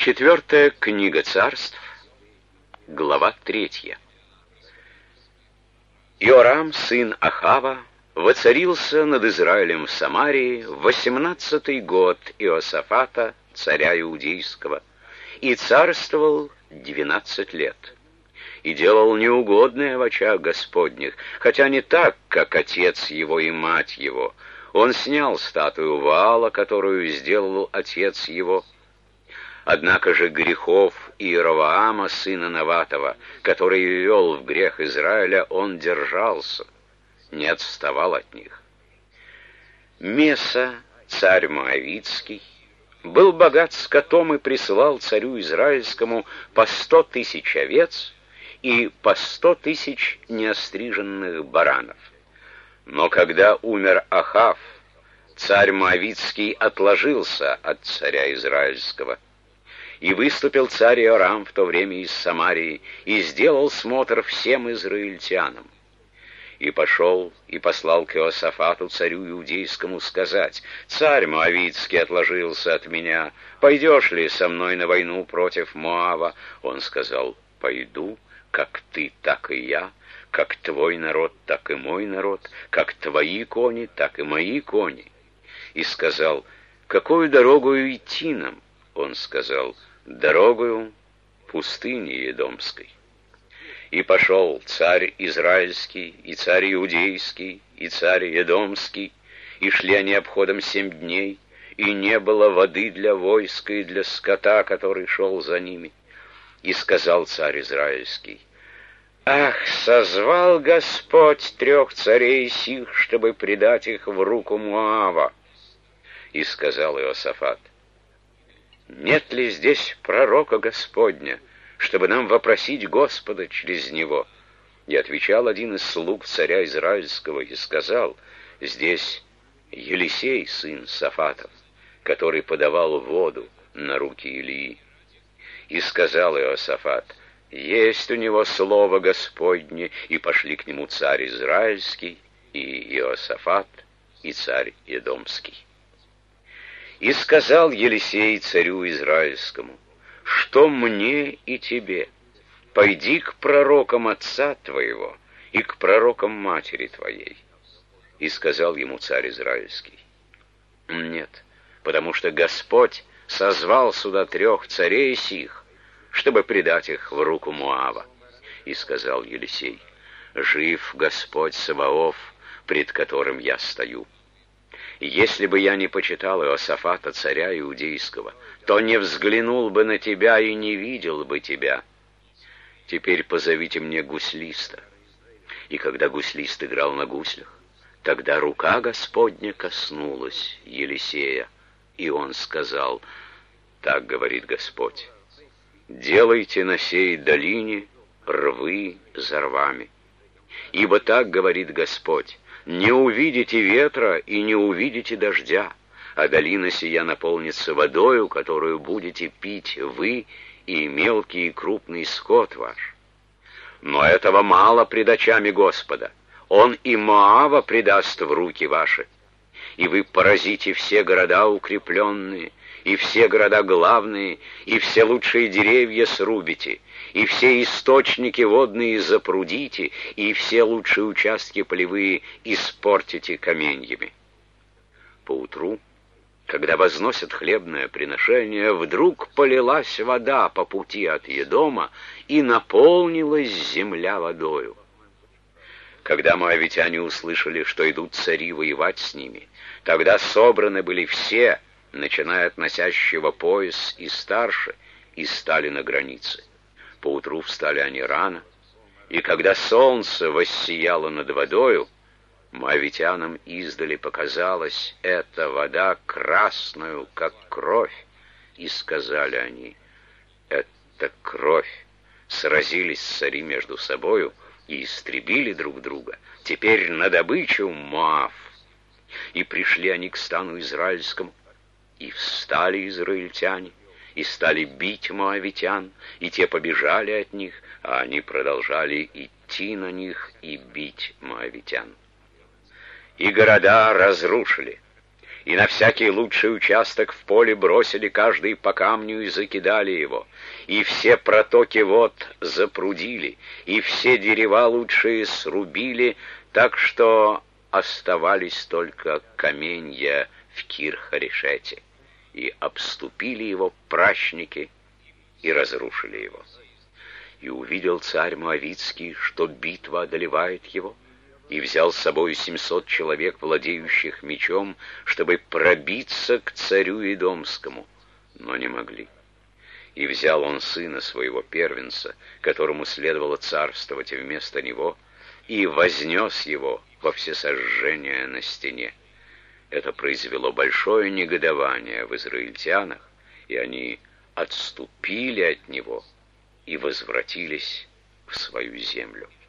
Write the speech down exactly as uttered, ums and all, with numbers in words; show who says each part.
Speaker 1: Четвертая книга царств, глава третья. Иорам, сын Ахава, воцарился над Израилем в Самарии в восемнадцатый год Иосафата, царя иудейского, и царствовал двенадцать лет. И делал неугодное в очах Господних, хотя не так, как отец его и мать его. Он снял статую Ваала, которую сделал отец его. Однако же грехов Иеровоама, сына Наватова, который вел в грех Израиля, он держался, не отставал от них. Меса, царь Моавитский, был богат скотом и присылал царю израильскому по сто тысяч овец и по сто тысяч неостриженных баранов. Но когда умер Ахав, царь Моавитский отложился от царя израильского. И выступил царь Иорам в то время из Самарии, и сделал смотр всем израильтянам. И пошел, и послал к Иосафату, царю иудейскому, сказать: «Царь Моавитский отложился от меня, пойдешь ли со мной на войну против Моава?» Он сказал: «Пойду, как ты, так и я, как твой народ, так и мой народ, как твои кони, так и мои кони». И сказал: «Какую дорогою идти нам?» Он сказал: «Дорогою пустыни Едомской». И пошел царь израильский, и царь иудейский, и царь едомский, и шли они обходом семь дней, и не было воды для войска и для скота, который шел за ними. И сказал царь израильский: «Ах, созвал Господь трех царей сих, чтобы предать их в руку Моава». И сказал Иосафат: «Нет ли здесь пророка Господня, чтобы нам вопросить Господа через него?» И отвечал один из слуг царя израильского и сказал: «Здесь Елисей, сын Сафатов, который подавал воду на руки Илии». И сказал Иосафат: «Есть у него слово Господне». И пошли к нему царь израильский, и Иосафат, и царь едомский. И сказал Елисей царю израильскому: «Что мне и тебе? Пойди к пророкам отца твоего и к пророкам матери твоей». И сказал ему царь израильский: «Нет, потому что Господь созвал сюда трех царей сих, чтобы предать их в руку Моава». И сказал Елисей: «Жив Господь Саваоф, пред которым я стою. Если бы я не почитал Иосафата, царя иудейского, то не взглянул бы на тебя и не видел бы тебя. Теперь позовите мне гуслиста». И когда гуслист играл на гуслях, тогда рука Господня коснулась Елисея, и он сказал: «Так говорит Господь: делайте на сей долине рвы за рвами. Ибо так говорит Господь: не увидите ветра и не увидите дождя, а долина сия наполнится водою, которую будете пить вы и мелкий и крупный скот ваш. Но этого мало пред очами Господа. Он и Моава предаст в руки ваши. И вы поразите все города укрепленные, и все города главные, и все лучшие деревья срубите, и все источники водные запрудите, и все лучшие участки полевые испортите каменьями». Поутру, когда возносят хлебное приношение, вдруг полилась вода по пути от Едома, и наполнилась земля водою. Когда моавитяне услышали, что идут цари воевать с ними, тогда собраны были все, начиная от носящего пояс и старше, и стали на границе. Поутру встали они рано, и когда солнце воссияло над водою, моавитянам издали показалась эта вода красную, как кровь, и сказали они: «Это кровь». Сразились цари между собою и истребили друг друга. Теперь на добычу Моав. И пришли они к стану израильскому, и встали израильтяне, и стали бить моавитян, и те побежали от них, а они продолжали идти на них и бить моавитян. И города разрушили, и на всякий лучший участок в поле бросили каждый по камню и закидали его, и все протоки вод запрудили, и все дерева лучшие срубили, так что оставались только каменья в Кир-Харешете, и обступили его пращники и разрушили его. И увидел царь Моавитский, что битва одолевает его, и взял с собой семьсот человек, владеющих мечом, чтобы пробиться к царю Идомскому, но не могли. И взял он сына своего первенца, которому следовало царствовать вместо него, и вознес его во всесожжение на стене. Это произвело большое негодование в израильтянах, и они отступили от него и возвратились в свою землю.